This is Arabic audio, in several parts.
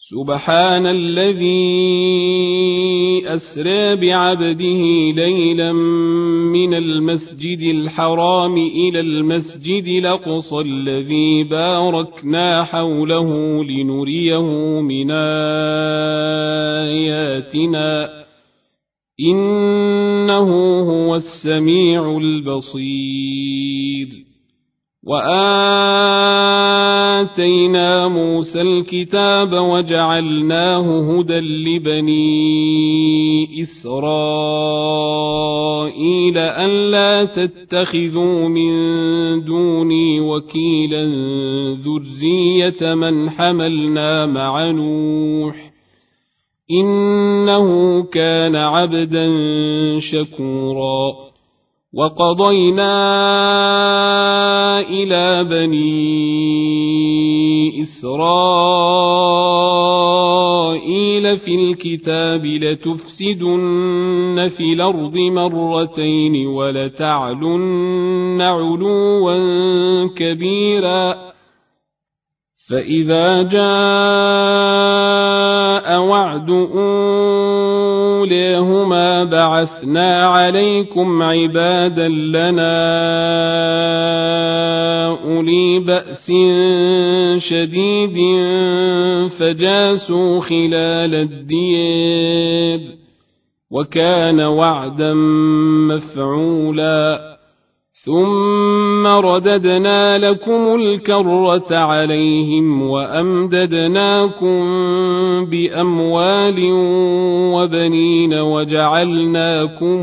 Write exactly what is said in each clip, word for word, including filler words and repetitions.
سبحان الذي أسرى بعبده ليلا من المسجد الحرام إلى المسجد الأقصى الذي باركنا حوله لنريه من آياتنا إنه هو السميع البصير. وآتينا موسى الكتاب وجعلناه هدى لبني إسرائيل ألا تتخذوا من دوني وكيلا ذرية من حملنا مع نوح إنه كان عبدا شكورا. وقضينا إلى بني إسرائيل في الكتاب لتفسدن في الأرض مرتين ولتعلن علوا كبيرا. فإذا جاء وعد أولاهما بعثنا عليكم عبادا لنا أولي بأس شديد فجاسوا خلال الديار وكان وعدا مفعولا. ثم رددنا لكم الكرة عليهم وأمددناكم بأموال وبنين وجعلناكم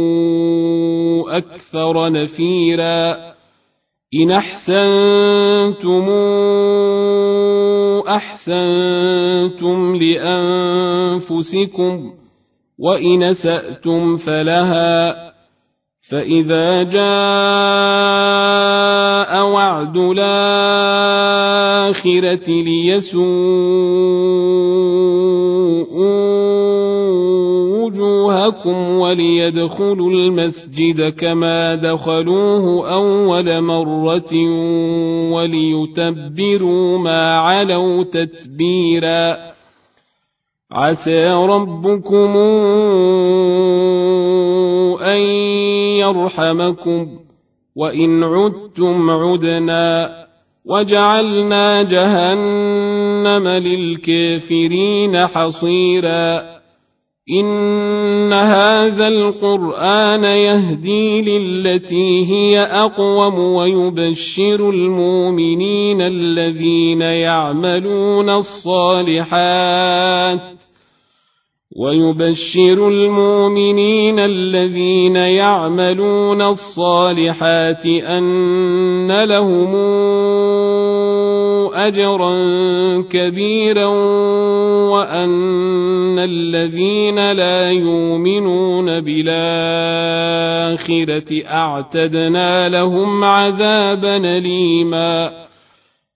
أكثر نفيرا. إن أحسنتم أحسنتم لأنفسكم وإن أسأتم فلها. فإذا جاء وعد الآخرة ليسوءوا وجوهكم وليدخلوا المسجد كما دخلوه أول مرة وليتبروا ما علوا تتبيرا. عسى ربكم أن يرحمكم وإن عدتم عدنا وجعلنا جهنم للكافرين حصيرا. إن هذا القرآن يهدي للتي هي أقوم ويبشر المؤمنين الذين يعملون الصالحات ويبشر المؤمنين الذين يعملون الصالحات أن لهم أجرا كبيرا وأن الذين لا يؤمنون بالآخرة أعتدنا لهم عذابا أليما.